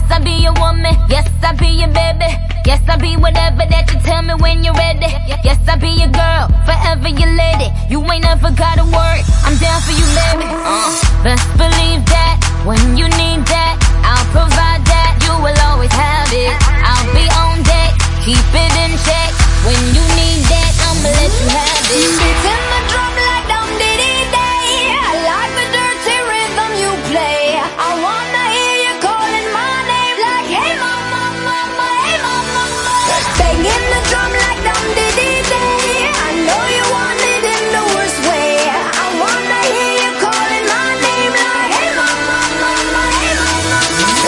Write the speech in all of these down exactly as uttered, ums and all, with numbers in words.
I be your woman. Yes, I be your baby. Yes, I be whatever that you tell me when you're ready. Yes, I be your girl, forever your lady. You ain't never gotta worry, I'm down for you, baby. Uh, best believe that when you need that, I'll provide that. You will always have it. I'll be on deck, keep it in check. When you need that, I'ma let you have it. Beating the drum like dum diddy day. I like the dirty rhythm you play. I wanna hear you calling my name like, hey mama, mama, hey mama, mama. Banging the drum like dum diddy day. I know you want it in the worst way. I wanna hear you calling my name like, hey mama, mama, hey mama, mama.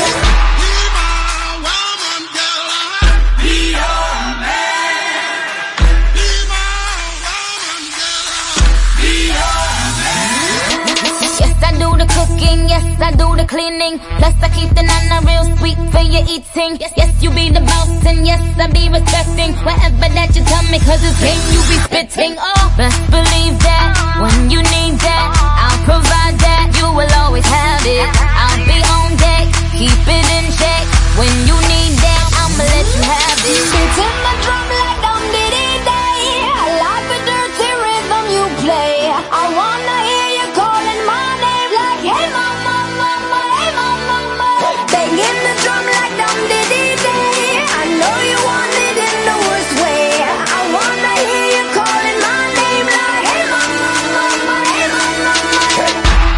Yes, I do the cleaning. Plus I keep the nana real sweet for your eating. Yes, yes, you be the boss and yes, I be respecting whatever that you tell me, cause it's game you be spitting. Oh, best believe that when you need that, I'll provide that. You will always have it. I'll be on deck, keep it in check. When you need that, I'ma let you have it. Beating the drum like dum diddy day. I like the dirty rhythm you play. I wanna hear you calling my name like, hey mama, mama, hey mama, mama. Banging the drum like dum diddy day. I know you want it in the worst way. I wanna hear you calling my name like, hey mama, mama, hey mama, mama.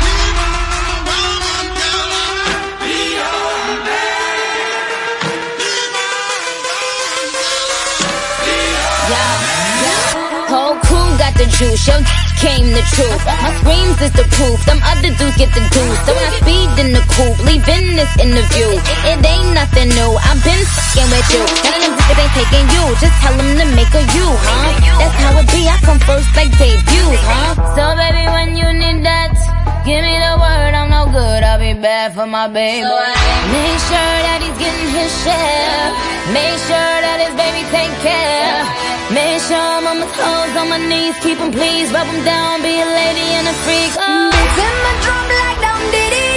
Whole crew got the juice, yo came the truth. My screams is the proof, them other dudes get the deuce. So when I speed in the coupe, leaving this interview, it ain't nothing new, I've been fucking with you. None of them bitches ain't taking you, just tell them to make a you, huh? That's how it be, I come first like debuts, huh? So baby, when you need that, give me the word, I'm no good, I'll be bad for my baby. So make sure that he's getting his share, make sure that his baby take care. Make sure I'm on my toes, on my knees, keep him please, rub him down, be a lady and a freak. Oh. Beating the drum like dum diddy